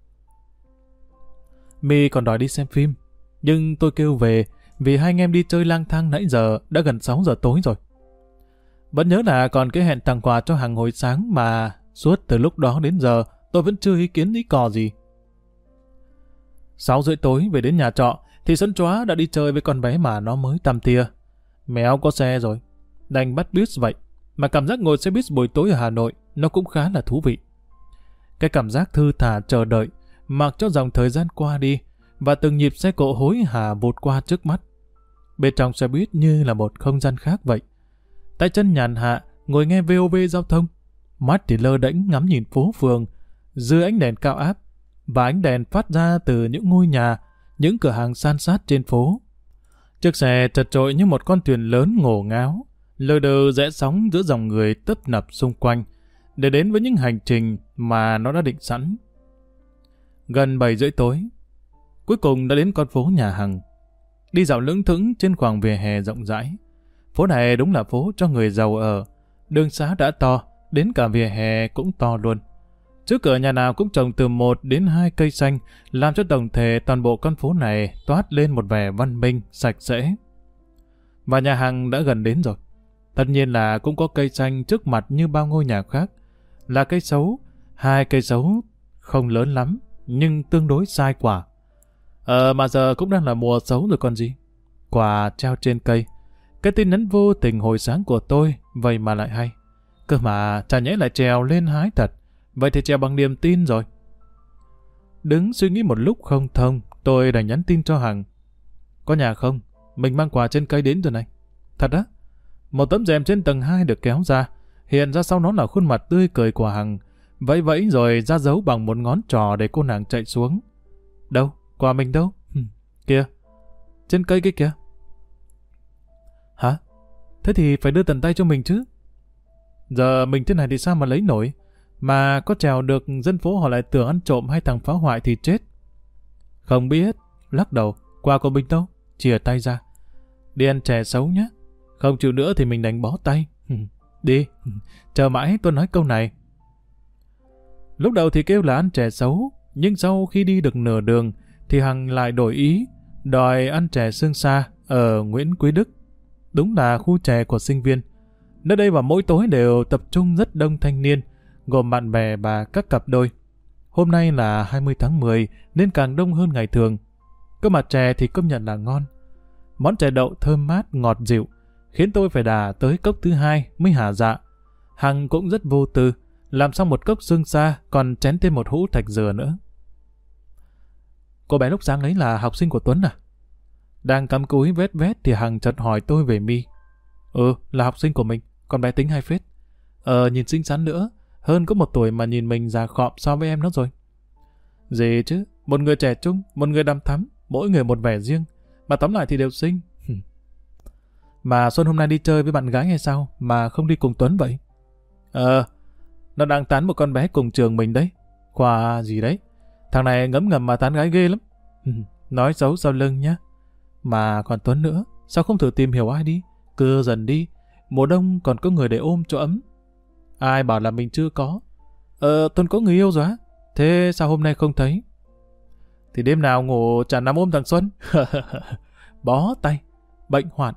My còn đòi đi xem phim, nhưng tôi kêu về vì hai anh em đi chơi lang thang nãy giờ đã gần 6 giờ tối rồi. Vẫn nhớ là còn cái hẹn tặng quà cho Hằng hồi sáng mà suốt từ lúc đó đến giờ tôi vẫn chưa ý kiến ý cò gì. 6 rưỡi tối về đến nhà trọ thì Sân Chóa đã đi chơi với con bé mà nó mới tăm tia. Mèo có xe rồi, đành bắt bus vậy. Mà cảm giác ngồi xe buýt buổi tối ở Hà Nội nó cũng khá là thú vị. Cái cảm giác thư thả chờ đợi, mặc cho dòng thời gian qua đi và từng nhịp xe cộ hối hả vụt qua trước mắt. Bên trong xe buýt như là một không gian khác vậy. Tay chân nhàn hạ ngồi nghe VOV giao thông. Mắt thì lơ đễnh ngắm nhìn phố phường, dưới ánh đèn cao áp, và ánh đèn phát ra từ những ngôi nhà, những cửa hàng san sát trên phố. Chiếc xe chật chội như một con thuyền lớn ngổ ngáo, lờ đờ rẽ sóng giữa dòng người tấp nập xung quanh, để đến với những hành trình mà nó đã định sẵn. Gần 7 rưỡi tối, cuối cùng đã đến con phố nhà Hằng. Đi dạo lững thững trên khoảng vỉa hè rộng rãi. Phố này đúng là phố cho người giàu ở. Đường xá đã to, đến cả vỉa hè cũng to luôn. Trước cửa nhà nào cũng trồng từ 1 đến 2 cây xanh, làm cho tổng thể toàn bộ con phố này toát lên một vẻ văn minh, sạch sẽ. Và nhà Hằng đã gần đến rồi. Tất nhiên là cũng có cây xanh trước mặt như bao ngôi nhà khác. Là cây sấu, 2 cây sấu không lớn lắm, nhưng tương đối sai quả. Mà giờ cũng đang là mùa sấu rồi còn gì. Quả treo trên cây. Cái tin nhắn vô tình hồi sáng của tôi, vậy mà lại hay. Cơ mà chả nhẽ lại trèo lên hái thật. Vậy thì trèo bằng niềm tin rồi. Đứng suy nghĩ một lúc không thông, tôi đành nhắn tin cho Hằng. Có nhà không? Mình mang quà trên cây đến rồi này. Thật á? Một tấm rèm trên tầng 2 được kéo ra. Hiện ra sau nó là khuôn mặt tươi cười của Hằng. Vẫy vẫy rồi ra dấu bằng một ngón trỏ để cô nàng chạy xuống. Đâu? Quà mình đâu? Kìa. Trên cây kia kìa. Hả? Thế thì phải đưa tận tay cho mình chứ. Giờ mình thế này thì sao mà lấy nổi? Mà có trèo được dân phố họ lại tưởng ăn trộm hay thằng phá hoại thì chết. Không biết. Lắc đầu. Quà của mình đâu? Chìa tay ra. Đi ăn chè xấu nhé. Không chịu nữa thì mình đánh bó tay. Đi. Chờ mãi tôi nói câu này. Lúc đầu thì kêu là ăn chè xấu. Nhưng sau khi đi được nửa đường thì Hằng lại đổi ý, đòi ăn chè xương xa ở Nguyễn Quý Đức. Đúng là khu chè của sinh viên. Nơi đây vào mỗi tối đều tập trung rất đông thanh niên, gồm bạn bè và các cặp đôi. Hôm nay là 20 tháng 10 nên càng đông hơn ngày thường. Cơ mà chè thì công nhận là ngon. Món chè đậu thơm mát, ngọt dịu, khiến tôi phải đà tới cốc thứ 2 mới hả dạ. Hằng cũng rất vô tư, làm xong một cốc xương xa còn chén thêm một hũ thạch dừa nữa. Cô bé lúc sáng ấy là học sinh của Tuấn à? Đang cắm cúi vét vét thì Hằng chợt hỏi tôi về My. Là học sinh của mình, con bé tính hay phết. Nhìn xinh xắn nữa, hơn có 1 tuổi mà nhìn mình già khọm so với em nó rồi. Gì chứ, một người trẻ trung, một người đằm thắm, mỗi người một vẻ riêng, mà tóm lại thì đều xinh. Mà Xuân hôm nay đi chơi với bạn gái hay sao mà không đi cùng Tuấn vậy? Nó đang tán một con bé cùng trường mình đấy. Khoa gì đấy, thằng này ngấm ngầm mà tán gái ghê lắm. Nói xấu sau lưng nhá. Mà còn Tuấn nữa, sao không thử tìm hiểu ai đi, cưa dần đi, mùa đông còn có người để ôm cho ấm. Ai bảo là mình chưa có. Tuấn có người yêu rồi á? Thế sao hôm nay không thấy? Thì đêm nào ngủ chả nằm ôm thằng Xuân. Bó tay, bệnh hoạn.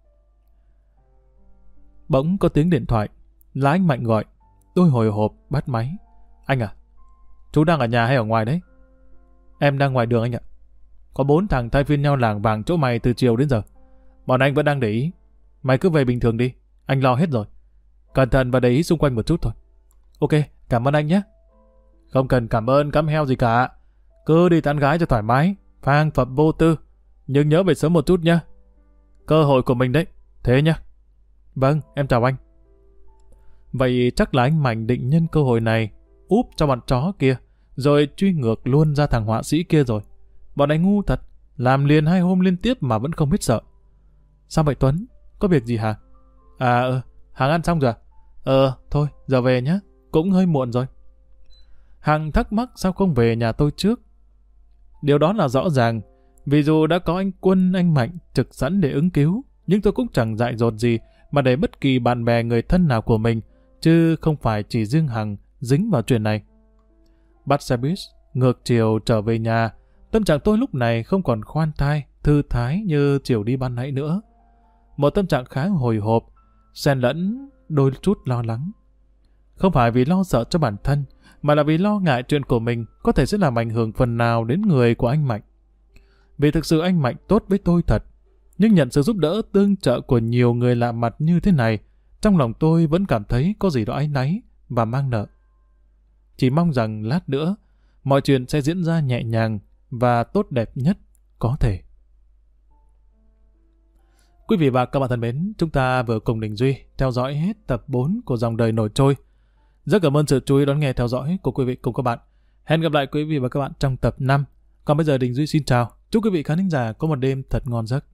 Bỗng có tiếng điện thoại, là anh Mạnh gọi. Tôi hồi hộp bắt máy. Anh à, chú đang ở nhà hay ở ngoài đấy? Em đang ngoài đường anh ạ. Có 4 thằng thay phiên nhau lảng vảng chỗ mày từ chiều đến giờ. Bọn anh vẫn đang để ý. Mày cứ về bình thường đi, anh lo hết rồi. Cẩn thận và để ý xung quanh một chút thôi. Ok, cảm ơn anh nhé. Không cần cảm ơn cắm heo gì cả. Cứ đi tán gái cho thoải mái, phang phập vô tư. Nhưng nhớ về sớm một chút nhé. Cơ hội của mình đấy. Thế nhé. Vâng, em chào anh. Vậy chắc là anh Mạnh định nhân cơ hội này úp cho bọn chó kia, rồi truy ngược luôn ra thằng họa sĩ kia rồi. Bọn anh ngu thật, làm liền 2 hôm liên tiếp mà vẫn không biết sợ. Sao vậy Tuấn? Có việc gì hả? Hằng ăn xong rồi à? Thôi, giờ về nhé, cũng hơi muộn rồi. Hằng thắc mắc sao không về nhà tôi trước. Điều đó là rõ ràng, vì dù đã có anh Quân, anh Mạnh trực sẵn để ứng cứu, nhưng tôi cũng chẳng dại dột gì mà để bất kỳ bạn bè người thân nào của mình, chứ không phải chỉ riêng Hằng dính vào chuyện này. Bắt xe buýt, ngược chiều trở về nhà, tâm trạng tôi lúc này không còn khoan thai, thư thái như chiều đi ban nãy nữa. Một tâm trạng khá hồi hộp, xen lẫn đôi chút lo lắng. Không phải vì lo sợ cho bản thân, mà là vì lo ngại chuyện của mình có thể sẽ làm ảnh hưởng phần nào đến người của anh Mạnh. Vì thực sự anh Mạnh tốt với tôi thật, nhưng nhận sự giúp đỡ tương trợ của nhiều người lạ mặt như thế này, trong lòng tôi vẫn cảm thấy có gì đó áy náy và mang nợ. Chỉ mong rằng lát nữa, mọi chuyện sẽ diễn ra nhẹ nhàng và tốt đẹp nhất có thể. Quý vị và các bạn thân mến, chúng ta vừa cùng Đình Duy theo dõi hết tập 4 của Dòng đời nổi trôi. Rất cảm ơn sự chú ý đón nghe theo dõi của quý vị cùng các bạn. Hẹn gặp lại quý vị và các bạn trong tập 5. Còn bây giờ Đình Duy xin chào. Chúc quý vị khán thính giả có một đêm thật ngon giấc.